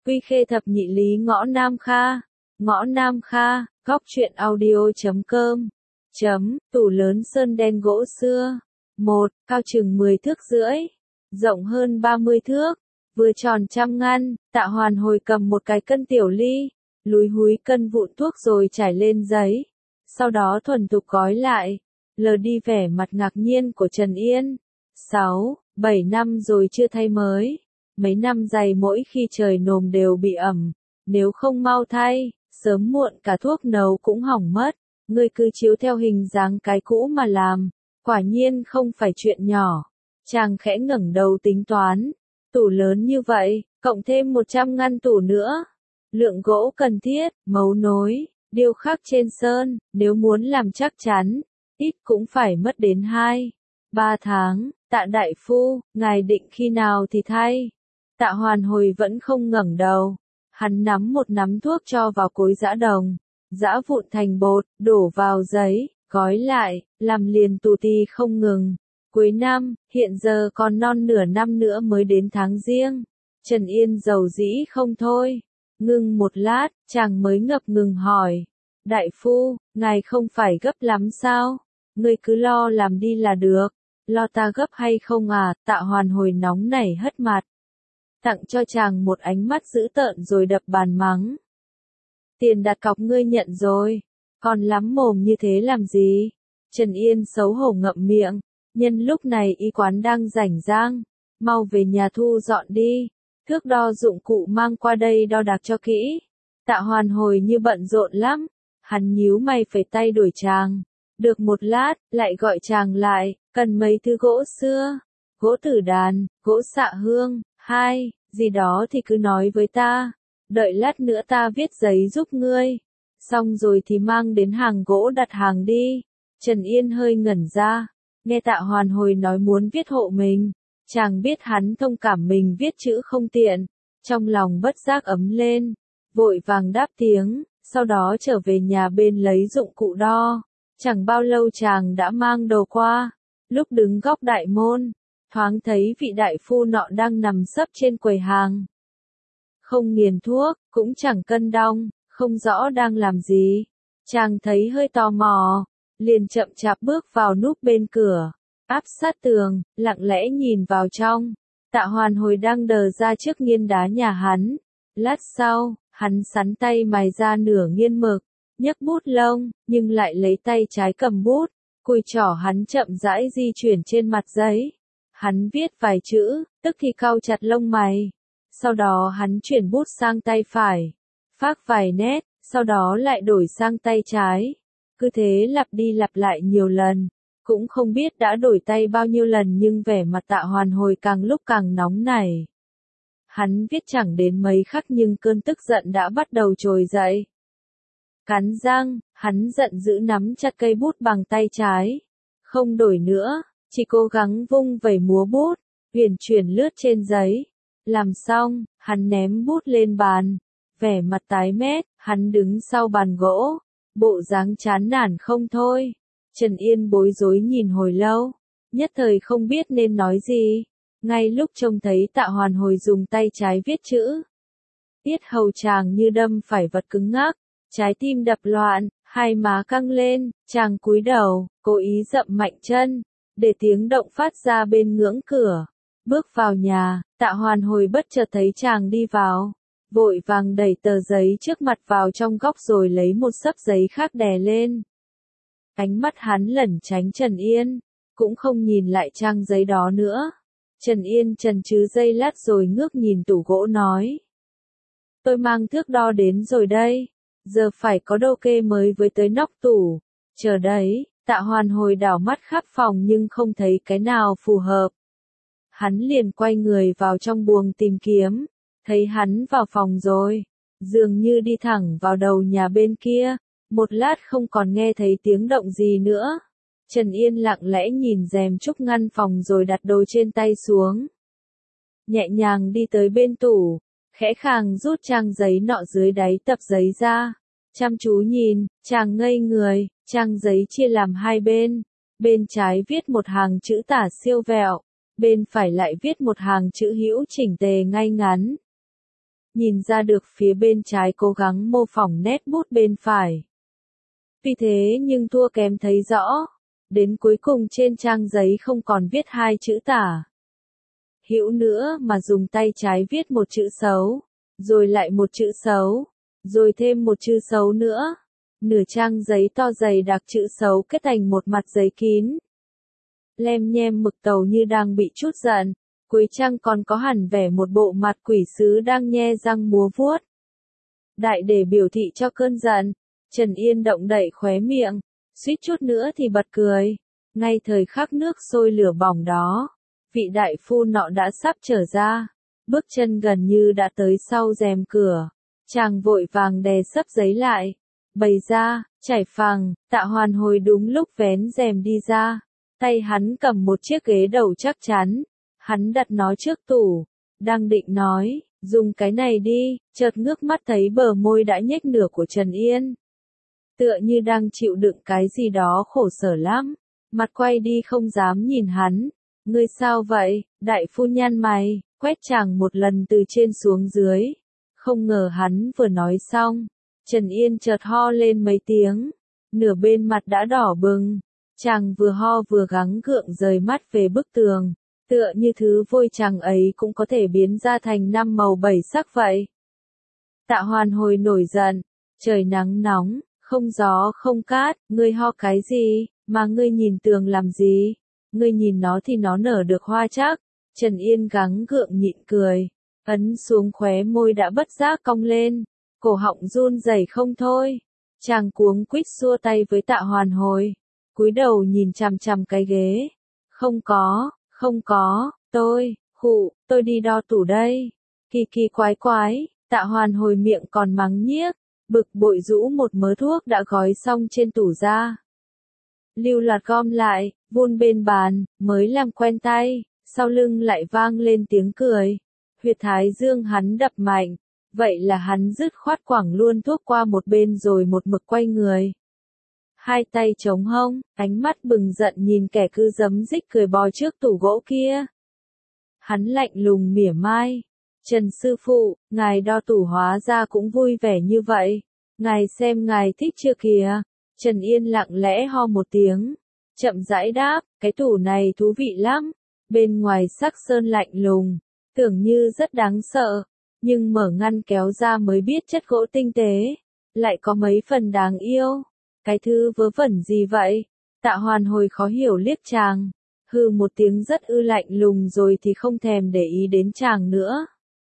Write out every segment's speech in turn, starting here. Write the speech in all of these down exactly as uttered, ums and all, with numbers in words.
Quy Khê thập nhị lý ngõ Nam Kha, ngõ Nam Kha, góc truyện audio chấm com, chấm, tủ lớn sơn đen gỗ xưa. một. Cao chừng mười thước rưỡi, rộng hơn ba mươi thước, vừa tròn trăm ngăn. Tạ Hoàn Hồi cầm một cái cân tiểu ly, lúi húi cân vụn thuốc rồi trải lên giấy, sau đó thuần thục gói lại, lờ đi vẻ mặt ngạc nhiên của Trần Yên. sáu, bảy năm rồi chưa thay mới. Mấy năm giày mỗi khi trời nồm đều bị ẩm, nếu không mau thay, sớm muộn cả thuốc nấu cũng hỏng mất. Ngươi cứ chiếu theo hình dáng cái cũ mà làm, quả nhiên không phải chuyện nhỏ. Chàng khẽ ngẩng đầu tính toán, tủ lớn như vậy, cộng thêm một trăm ngăn tủ nữa. Lượng gỗ cần thiết, mấu nối, điêu khắc trên sơn, nếu muốn làm chắc chắn, ít cũng phải mất đến hai, ba tháng. Tạ đại phu, ngài định khi nào thì thay? Tạ Hoàn Hồi vẫn không ngẩng đầu. Hắn nắm một nắm thuốc cho vào cối giã đồng, giã vụn thành bột, đổ vào giấy, gói lại, làm liền tù tì không ngừng. Cuối năm, hiện giờ còn non nửa năm nữa mới đến tháng Giêng. Trần Yên giàu dĩ không thôi. Ngưng một lát, chàng mới ngập ngừng hỏi. Đại phu, ngài không phải gấp lắm sao? Ngươi cứ lo làm đi là được. Lo ta gấp hay không à? Tạ Hoàn Hồi nóng nảy hất mặt, tặng cho chàng một ánh mắt dữ tợn rồi đập bàn mắng. Tiền đặt cọc ngươi nhận rồi, còn lắm mồm như thế làm gì? Trần Yên xấu hổ ngậm miệng, nhân lúc này y quán đang rảnh rang, mau về nhà thu dọn đi, thước đo dụng cụ mang qua đây đo đạc cho kỹ. Tạ Hoàn Hồi như bận rộn lắm, hắn nhíu mày phẩy tay đuổi chàng. Được một lát, lại gọi chàng lại, cần mấy thứ gỗ xưa, gỗ tử đàn, gỗ xạ hương, hai, gì đó thì cứ nói với ta, đợi lát nữa ta viết giấy giúp ngươi, xong rồi thì mang đến hàng gỗ đặt hàng đi. Trần Yên hơi ngẩn ra, nghe Tạ Hoàn Hồi nói muốn viết hộ mình, chàng biết hắn thông cảm mình viết chữ không tiện, trong lòng bất giác ấm lên, vội vàng đáp tiếng, sau đó trở về nhà bên lấy dụng cụ đo. Chẳng bao lâu chàng đã mang đồ qua, lúc đứng góc đại môn, thoáng thấy vị đại phu nọ đang nằm sấp trên quầy hàng. Không nghiền thuốc, cũng chẳng cân đong, không rõ đang làm gì. Chàng thấy hơi tò mò, liền chậm chạp bước vào núp bên cửa, áp sát tường, lặng lẽ nhìn vào trong. Tạ Hoàn Hồi đang đờ ra trước nghiên đá nhà hắn. Lát sau, hắn sắn tay mài ra nửa nghiên mực, nhấc bút lông, nhưng lại lấy tay trái cầm bút, cùi trỏ hắn chậm rãi di chuyển trên mặt giấy. Hắn viết vài chữ, tức thì cau chặt lông mày. Sau đó hắn chuyển bút sang tay phải, phác vài nét, sau đó lại đổi sang tay trái. Cứ thế lặp đi lặp lại nhiều lần, cũng không biết đã đổi tay bao nhiêu lần nhưng vẻ mặt Tạ Hoàn Hồi càng lúc càng nóng nảy. Hắn viết chẳng đến mấy khắc nhưng cơn tức giận đã bắt đầu trồi dậy. Cắn răng, hắn giận dữ nắm chặt cây bút bằng tay trái. Không đổi nữa, chỉ cố gắng vung vẩy múa bút, huyền chuyển lướt trên giấy. Làm xong, hắn ném bút lên bàn. Vẻ mặt tái mét, hắn đứng sau bàn gỗ, bộ dáng chán nản không thôi. Trần Yên bối rối nhìn hồi lâu, nhất thời không biết nên nói gì. Ngay lúc trông thấy Tạ Hoàn Hồi dùng tay trái viết chữ, tiết hầu chàng như đâm phải vật cứng ngắc. Trái tim đập loạn, hai má căng lên, chàng cúi đầu, cố ý dậm mạnh chân, để tiếng động phát ra bên ngưỡng cửa. Bước vào nhà, Tạ Hoàn Hồi bất chợt thấy chàng đi vào, vội vàng đẩy tờ giấy trước mặt vào trong góc rồi lấy một xấp giấy khác đè lên. Ánh mắt hắn lẩn tránh Trần Yên, cũng không nhìn lại trang giấy đó nữa. Trần Yên chần chừ giây lát rồi ngước nhìn tủ gỗ nói. Tôi mang thước đo đến rồi đây. Giờ phải có đô kê mới với tới nóc tủ. Chờ đấy, Tạ Hoàn Hồi đảo mắt khắp phòng nhưng không thấy cái nào phù hợp. Hắn liền quay người vào trong buồng tìm kiếm. Thấy hắn vào phòng rồi. Dường như đi thẳng vào đầu nhà bên kia. Một lát không còn nghe thấy tiếng động gì nữa. Trần Yên lặng lẽ nhìn rèm trúc ngăn phòng rồi đặt đồ trên tay xuống. Nhẹ nhàng đi tới bên tủ. Khẽ khàng rút trang giấy nọ dưới đáy tập giấy ra. Chăm chú nhìn, chàng ngây người, trang giấy chia làm hai bên. Bên trái viết một hàng chữ tả siêu vẹo, bên phải lại viết một hàng chữ hữu chỉnh tề ngay ngắn. nhìn ra được phía bên trái cố gắng mô phỏng nét bút bên phải. Vì thế nhưng thua kém thấy rõ, đến cuối cùng trên trang giấy không còn viết hai chữ tả hữu nữa mà dùng tay trái viết một chữ xấu, rồi lại một chữ xấu, rồi thêm một chữ xấu nữa. Nửa trang giấy to dày đặc chữ xấu kết thành một mặt giấy kín. Lem nhem mực tàu như đang bị trút giận, cuối trang còn có hẳn vẻ một bộ mặt quỷ sứ đang nhe răng múa vuốt. Đại để biểu thị cho cơn giận, Trần Yên động đậy khóe miệng, suýt chút nữa thì bật cười. Ngay thời khắc nước sôi lửa bỏng đó, vị đại phu nọ đã sắp trở ra, bước chân gần như đã tới sau rèm cửa. Chàng vội vàng đè sấp giấy lại, bày ra, trải phẳng. Tạ Hoàn Hồi đúng lúc vén rèm đi ra, tay hắn cầm một chiếc ghế đầu chắc chắn, hắn đặt nó trước tủ, đang định nói, dùng cái này đi, chợt ngước mắt thấy bờ môi đã nhếch nửa của Trần Yên. Tựa như đang chịu đựng cái gì đó khổ sở lắm, mặt quay đi không dám nhìn hắn. Ngươi sao vậy? Đại phu nhăn mày, quét chàng một lần từ trên xuống dưới. Không ngờ hắn vừa nói xong, Trần Yên chợt ho lên mấy tiếng, nửa bên mặt đã đỏ bừng. Chàng vừa ho vừa gắng gượng rời mắt về bức tường, tựa như thứ vôi chàng ấy cũng có thể biến ra thành năm màu bảy sắc vậy. Tạ Hoàn Hồi nổi giận, trời nắng nóng, không gió không cát, ngươi ho cái gì, mà ngươi nhìn tường làm gì, ngươi nhìn nó thì nó nở được hoa chắc. Trần Yên gắng gượng nhịn cười, ấn xuống khóe môi đã bất giác cong lên, cổ họng run rẩy không thôi. Chàng cuống quýt xua tay với Tạ Hoàn Hồi, cúi đầu nhìn chằm chằm cái ghế. Không có, không có, tôi, khụ, tôi đi đo tủ đây. Kỳ kỳ quái quái, Tạ Hoàn Hồi miệng còn mắng nhiếc, bực bội rũ một mớ thuốc đã gói xong trên tủ ra. Lưu loạt gom lại, vun bên bàn, mới làm quen tay, sau lưng lại vang lên tiếng cười. Huyệt thái dương hắn đập mạnh, vậy là hắn dứt khoát quẳng luôn thuốc qua một bên rồi một mực quay người. Hai tay chống hông, ánh mắt bừng giận nhìn kẻ cứ giấm dích cười bò trước tủ gỗ kia. Hắn lạnh lùng mỉa mai, Trần sư phụ, ngài đo tủ hóa ra cũng vui vẻ như vậy, ngài xem ngài thích chưa kìa. Trần Yên lặng lẽ ho một tiếng, chậm rãi đáp, cái tủ này thú vị lắm, bên ngoài sắc sơn lạnh lùng, tưởng như rất đáng sợ, nhưng mở ngăn kéo ra mới biết chất gỗ tinh tế, lại có mấy phần đáng yêu. Cái thứ vớ vẩn gì vậy? Tạ Hoàn Hồi khó hiểu liếc chàng, hừ một tiếng rất ư lạnh lùng rồi thì không thèm để ý đến chàng nữa.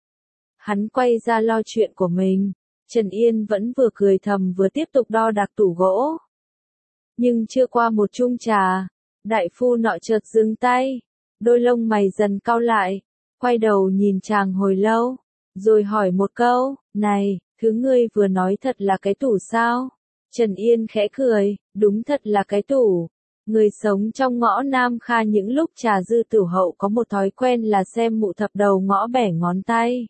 Hắn quay ra lo chuyện của mình, Trần Yên vẫn vừa cười thầm vừa tiếp tục đo đạc tủ gỗ. Nhưng chưa qua một chung trà, đại phu nọ chợt dừng tay, đôi lông mày dần cau lại, quay đầu nhìn chàng hồi lâu, rồi hỏi một câu, này, thứ ngươi vừa nói thật là cái tủ sao? Trần Yên khẽ cười, đúng thật là cái tủ. Người sống trong ngõ Nam Kha những lúc trà dư tử hậu có một thói quen là xem mụ thập đầu ngõ bẻ ngón tay.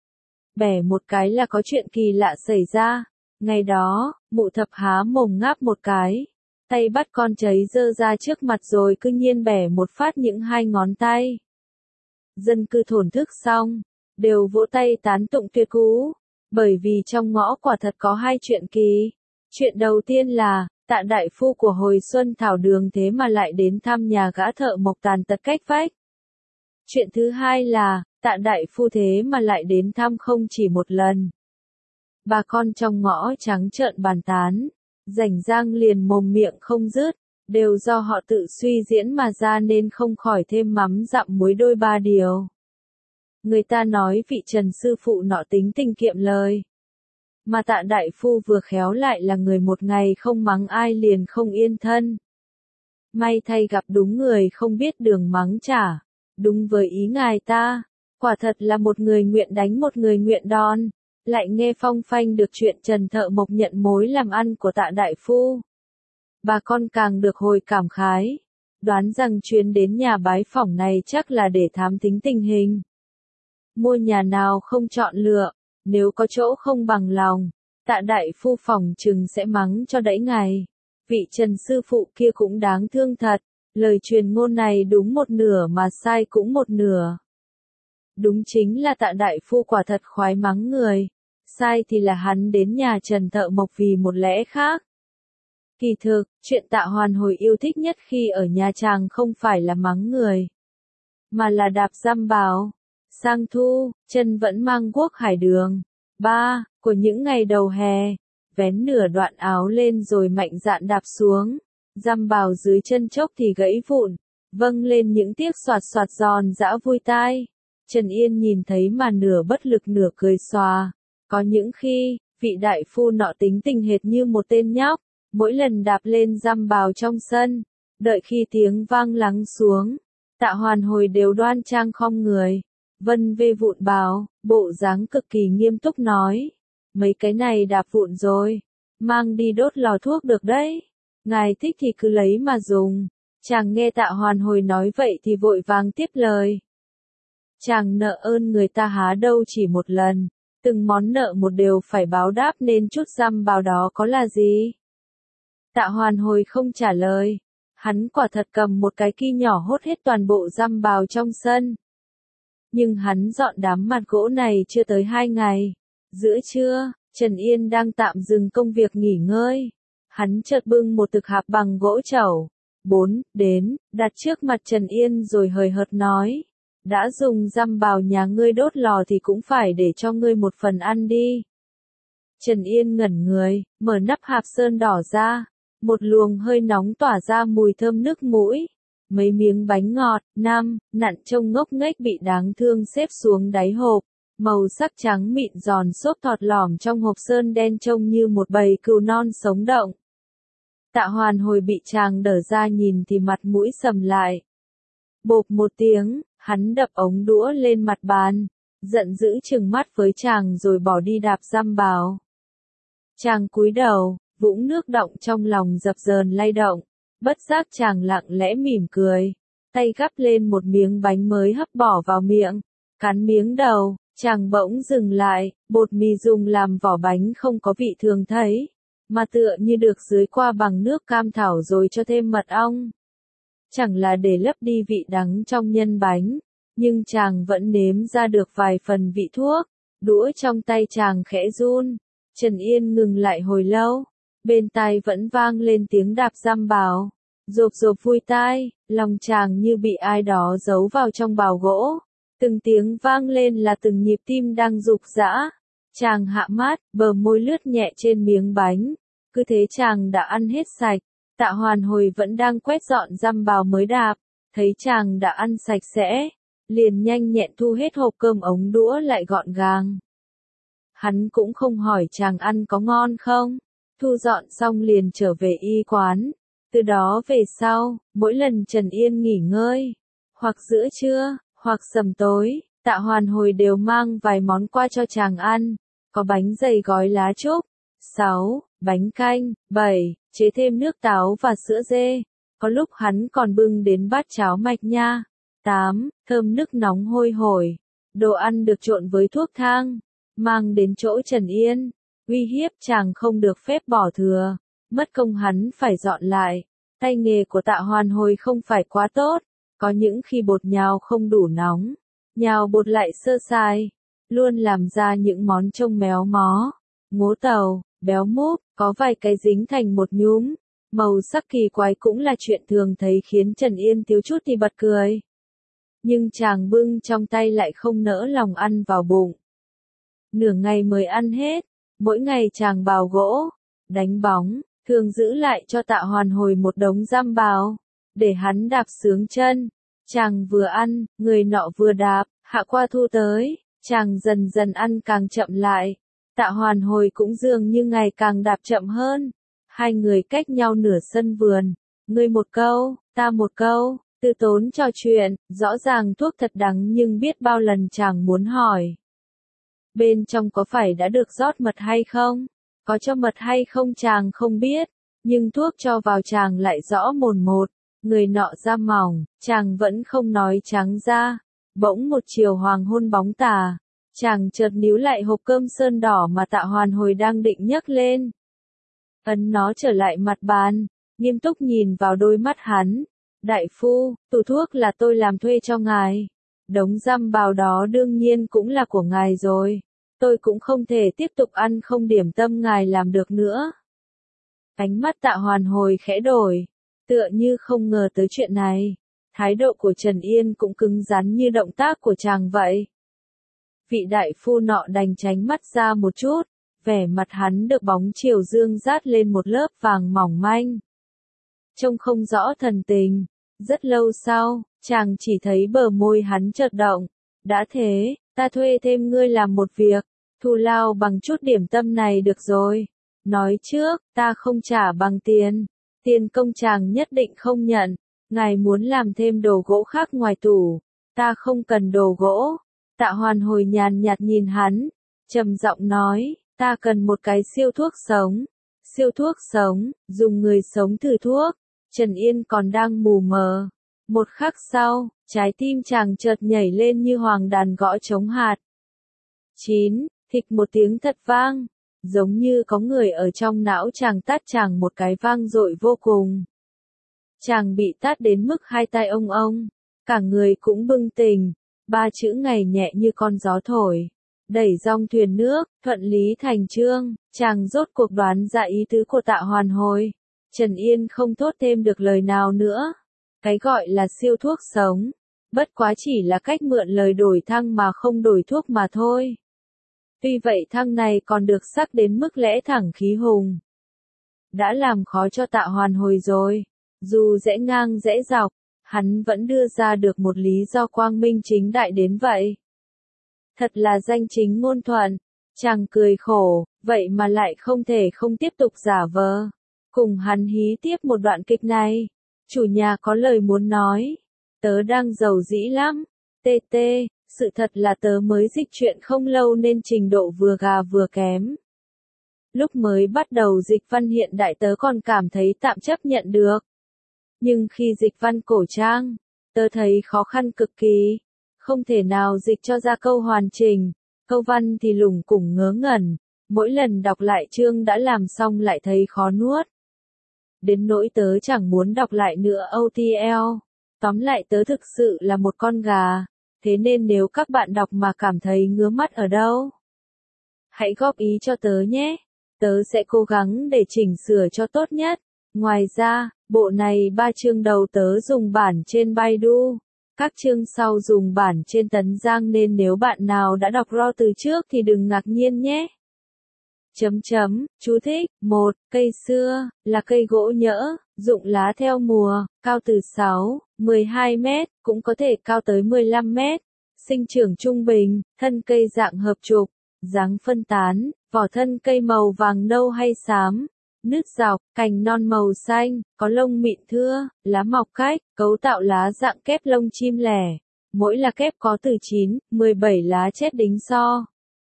Bẻ một cái là có chuyện kỳ lạ xảy ra. Ngày đó, mụ thập há mồm ngáp một cái, tay bắt con cháy dơ ra trước mặt rồi cứ nhiên bẻ một phát những hai ngón tay. Dân cư thổn thức xong, đều vỗ tay tán tụng tuyệt cú, bởi vì trong ngõ quả thật có hai chuyện kỳ. Chuyện đầu tiên là, Tạ đại phu của hồi xuân thảo đường thế mà lại đến thăm nhà gã thợ mộc tàn tật cách vách. Chuyện thứ hai là, Tạ đại phu thế mà lại đến thăm không chỉ một lần. Bà con trong ngõ trắng trợn bàn tán, rảnh rang liền mồm miệng không dứt, đều do họ tự suy diễn mà ra nên không khỏi thêm mắm dặm muối đôi ba điều. Người ta nói vị Trần sư phụ nọ tính tình kiệm lời, mà Tạ đại phu vừa khéo lại là người một ngày không mắng ai liền không yên thân. May thay gặp đúng người không biết đường mắng trả, đúng với ý ngài ta, quả thật là một người nguyện đánh một người nguyện đòn. Lại nghe phong phanh được chuyện Trần thợ mộc nhận mối làm ăn của Tạ đại phu. Bà con càng được hồi cảm khái, đoán rằng chuyến đến nhà bái phỏng này chắc là để thám thính tình hình. Mua nhà nào không chọn lựa, nếu có chỗ không bằng lòng, Tạ đại phu phỏng chừng sẽ mắng cho đẫy ngày. Vị Trần sư phụ kia cũng đáng thương thật, lời truyền ngôn này đúng một nửa mà sai cũng một nửa. Đúng chính là Tạ đại phu quả thật khoái mắng người. Sai thì là hắn đến nhà Trần Thợ Mộc vì một lẽ khác. Kỳ thực, chuyện Tạ Hoàn Hồi yêu thích nhất khi ở nhà chàng không phải là mắng người, mà là đạp giam bào. Sang thu, chân vẫn mang guốc hải đường. Ba, của những ngày đầu hè, vén nửa đoạn áo lên rồi mạnh dạn đạp xuống. Giam bào dưới chân chốc thì gãy vụn, vâng lên những tiếc soạt soạt giòn giã vui tai. Trần Yên nhìn thấy mà nửa bất lực nửa cười xòa. Có những khi, vị đại phu nọ tính tình hệt như một tên nhóc, mỗi lần đạp lên giam bào trong sân, đợi khi tiếng vang lắng xuống, Tạ Hoàn Hồi đều đoan trang khom người, vân vê vụn bào, bộ dáng cực kỳ nghiêm túc nói, mấy cái này đạp vụn rồi, mang đi đốt lò thuốc được đấy, ngài thích thì cứ lấy mà dùng. Chàng nghe Tạ Hoàn Hồi nói vậy thì vội vàng tiếp lời. Chàng nợ ơn người ta há đâu chỉ một lần, từng món nợ một đều phải báo đáp nên chút giam bào đó có là gì? Tạ Hoàn Hồi không trả lời, hắn quả thật cầm một cái ki nhỏ hốt hết toàn bộ giam bào trong sân. Nhưng hắn dọn đám mặt gỗ này chưa tới hai ngày. Giữa trưa, Trần Yên đang tạm dừng công việc nghỉ ngơi. Hắn chợt bưng một thực hạp bằng gỗ chẩu. Bốn, đến, đặt trước mặt Trần Yên rồi hời hợt nói. Đã dùng giam bào nhà ngươi đốt lò thì cũng phải để cho ngươi một phần ăn đi. Trần Yên ngẩn người, mở nắp hạp sơn đỏ ra. Một luồng hơi nóng tỏa ra mùi thơm nước mũi. Mấy miếng bánh ngọt, năm, nặn trông ngốc nghếch bị đáng thương xếp xuống đáy hộp. Màu sắc trắng mịn giòn xốp thọt lỏm trong hộp sơn đen trông như một bầy cừu non sống động. Tạ Hoàn Hồi bị chàng đỡ ra nhìn thì mặt mũi sầm lại. Bộp một tiếng, hắn đập ống đũa lên mặt bàn, giận dữ trừng mắt với chàng rồi bỏ đi đạp giam bào. Chàng cúi đầu, vũng nước đọng trong lòng dập dờn lay động, bất giác chàng lặng lẽ mỉm cười, tay gắp lên một miếng bánh mới hấp bỏ vào miệng, cắn miếng đầu, chàng bỗng dừng lại, bột mì dùng làm vỏ bánh không có vị thường thấy, mà tựa như được dưới qua bằng nước cam thảo rồi cho thêm mật ong. Chẳng là để lấp đi vị đắng trong nhân bánh, nhưng chàng vẫn nếm ra được vài phần vị thuốc, đũa trong tay chàng khẽ run. Trần Yên ngừng lại hồi lâu, bên tai vẫn vang lên tiếng đạp giam bào, rộp rộp vui tai, lòng chàng như bị ai đó giấu vào trong bào gỗ, từng tiếng vang lên là từng nhịp tim đang rục rã. Chàng hạ mát, bờ môi lướt nhẹ trên miếng bánh, cứ thế chàng đã ăn hết sạch. Tạ Hoàn Hồi vẫn đang quét dọn giam bào mới đạp, thấy chàng đã ăn sạch sẽ, liền nhanh nhẹn thu hết hộp cơm ống đũa lại gọn gàng. Hắn cũng không hỏi chàng ăn có ngon không, thu dọn xong liền trở về y quán. Từ đó về sau, mỗi lần Trần Yên nghỉ ngơi, hoặc giữa trưa, hoặc sầm tối, Tạ Hoàn Hồi đều mang vài món qua cho chàng ăn, có bánh dày gói lá trúc, sáu, bánh canh, bảy, chế thêm nước táo và sữa dê, có lúc hắn còn bưng đến bát cháo mạch nha, tám, thơm nước nóng hôi hổi, đồ ăn được trộn với thuốc thang, mang đến chỗ Trần Yên, uy hiếp chàng không được phép bỏ thừa, mất công hắn phải dọn lại. Tay nghề của Tạ Hoàn Hồi không phải quá tốt, có những khi bột nhào không đủ nóng, nhào bột lại sơ sài, luôn làm ra những món trông méo mó, ngố tàu, béo múp, có vài cái dính thành một nhúm, màu sắc kỳ quái cũng là chuyện thường thấy khiến Trần Yên thiếu chút thì bật cười. Nhưng chàng bưng trong tay lại không nỡ lòng ăn vào bụng. Nửa ngày mới ăn hết, mỗi ngày chàng bào gỗ, đánh bóng, thường giữ lại cho Tạ Hoàn Hồi một đống giam bào, để hắn đạp sướng chân. Chàng vừa ăn, người nọ vừa đạp, hạ qua thu tới, chàng dần dần ăn càng chậm lại. Tạ Hoàn Hồi cũng dường như ngày càng đạp chậm hơn. Hai người cách nhau nửa sân vườn, ngươi một câu, ta một câu, từ tốn trò chuyện, rõ ràng thuốc thật đắng nhưng biết bao lần chàng muốn hỏi. Bên trong có phải đã được rót mật hay không? Có cho mật hay không chàng không biết, nhưng thuốc cho vào chàng lại rõ mồn một, người nọ da mỏng, chàng vẫn không nói trắng ra. Bỗng một chiều hoàng hôn bóng tà, chàng chợt níu lại hộp cơm sơn đỏ mà Tạ Hoàn Hồi đang định nhấc lên. Ấn nó trở lại mặt bàn, nghiêm túc nhìn vào đôi mắt hắn. Đại phu, tủ thuốc là tôi làm thuê cho ngài. Đống răm bào đó đương nhiên cũng là của ngài rồi. Tôi cũng không thể tiếp tục ăn không điểm tâm ngài làm được nữa. Ánh mắt Tạ Hoàn hồi khẽ đổi, tựa như không ngờ tới chuyện này. Thái độ của Trần Yên cũng cứng rắn như động tác của chàng vậy. Vị đại phu nọ đành tránh mắt ra một chút, vẻ mặt hắn được bóng chiều dương dát lên một lớp vàng mỏng manh. Trông không rõ thần tình, rất lâu sau, chàng chỉ thấy bờ môi hắn chợt động. Đã thế, ta thuê thêm ngươi làm một việc, thù lao bằng chút điểm tâm này được rồi. Nói trước, ta không trả bằng tiền, tiền công chàng nhất định không nhận. Ngài muốn làm thêm đồ gỗ khác ngoài tủ, ta không cần đồ gỗ. Tạ Hoàn hồi nhàn nhạt nhìn hắn, trầm giọng nói, ta cần một cái siêu thuốc sống. Siêu thuốc sống, dùng người sống thử thuốc. Trần Yên còn đang mù mờ. Một khắc sau, trái tim chàng chợt nhảy lên như hoàng đàn gõ trống hạt. Chín, thịch một tiếng thật vang, giống như có người ở trong não chàng tát chàng một cái vang dội vô cùng. Chàng bị tát đến mức hai tai ông ông, cả người cũng bừng tỉnh, ba chữ ngày nhẹ như con gió thổi, đẩy dòng thuyền nước, thuận lý thành chương, chàng rốt cuộc đoán ra ý tứ của Tạ Hoàn hồi. Trần Yên không thốt thêm được lời nào nữa. Cái gọi là siêu thuốc sống, bất quá chỉ là cách mượn lời đổi thăng mà không đổi thuốc mà thôi. Tuy vậy thăng này còn được sắc đến mức lẽ thẳng khí hùng. Đã làm khó cho Tạ Hoàn hồi rồi. Dù rẽ ngang rẽ dọc, hắn vẫn đưa ra được một lý do quang minh chính đại đến vậy. Thật là danh chính ngôn thuận. Chàng cười khổ, vậy mà lại không thể không tiếp tục giả vờ. Cùng hắn hí tiếp một đoạn kịch này. Chủ nhà có lời muốn nói. Tớ đang giàu dĩ lắm. Tê tê, sự thật là tớ mới dịch chuyện không lâu nên trình độ vừa gà vừa kém. Lúc mới bắt đầu dịch văn hiện đại tớ còn cảm thấy tạm chấp nhận được. Nhưng khi dịch văn cổ trang, tớ thấy khó khăn cực kỳ. Không thể nào dịch cho ra câu hoàn chỉnh. Câu văn thì lủng củng ngớ ngẩn. Mỗi lần đọc lại chương đã làm xong lại thấy khó nuốt. Đến nỗi tớ chẳng muốn đọc lại nữa ô tê lờ. Tóm lại tớ thực sự là một con gà. Thế nên nếu các bạn đọc mà cảm thấy ngứa mắt ở đâu, hãy góp ý cho tớ nhé. Tớ sẽ cố gắng để chỉnh sửa cho tốt nhất. Ngoài ra, bộ này ba chương đầu tớ dùng bản trên Baidu. Các chương sau dùng bản trên Tấn Giang nên nếu bạn nào đã đọc raw từ trước thì đừng ngạc nhiên nhé. Chấm chấm, chú thích, một, cây xưa, là cây gỗ nhỡ, rụng lá theo mùa, cao từ sáu, mười hai mét, cũng có thể cao tới mười lăm mét. Sinh trưởng trung bình, thân cây dạng hợp trục, dáng phân tán, vỏ thân cây màu vàng nâu hay xám, nứt dọc, cành non màu xanh, có lông mịn thưa, lá mọc cách, cấu tạo lá dạng kép lông chim lẻ. Mỗi lá kép có từ chín, mười bảy lá chét đính so.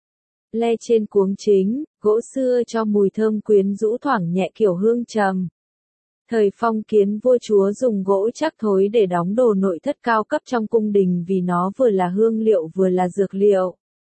Le trên cuống chính, gỗ xưa cho mùi thơm quyến rũ thoảng nhẹ kiểu hương trầm. Thời phong kiến vua chúa dùng gỗ chắc thối để đóng đồ nội thất cao cấp trong cung đình vì nó vừa là hương liệu vừa là dược liệu.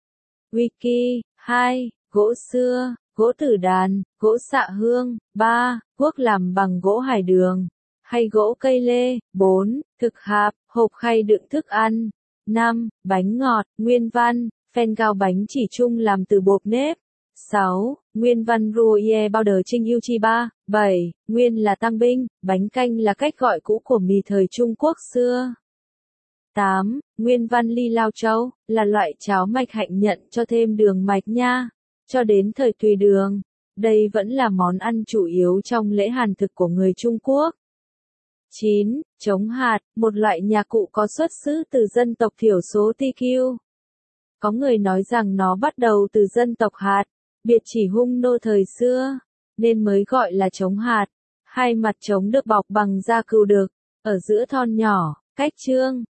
Wiki, hai, gỗ xưa, gỗ tử đàn, gỗ xạ hương, ba, guốc làm bằng gỗ hải đường, hay gỗ cây lê, bốn, thực hạp, hộp khay đựng thức ăn, năm, bánh ngọt, nguyên văn, phen gao bánh chỉ chung làm từ bột nếp. sáu. Nguyên văn Royer bao đờ trinh yêu chi ba. bảy. Nguyên là tăng binh, bánh canh là cách gọi cũ của mì thời Trung Quốc xưa. tám. Nguyên văn ly lao châu, là loại cháo mạch hạnh nhận cho thêm đường mạch nha. Cho đến thời Tùy Đường, đây vẫn là món ăn chủ yếu trong lễ hàn thực của người Trung Quốc. chín. Trống hạt, một loại nhạc cụ có xuất xứ từ dân tộc thiểu số Ti Kiu. Có người nói rằng nó bắt đầu từ dân tộc Hạt, biệt chỉ Hung nô thời xưa, nên mới gọi là trống hạt. Hai mặt trống được bọc bằng da cừu đực, ở giữa thon nhỏ, cách chương,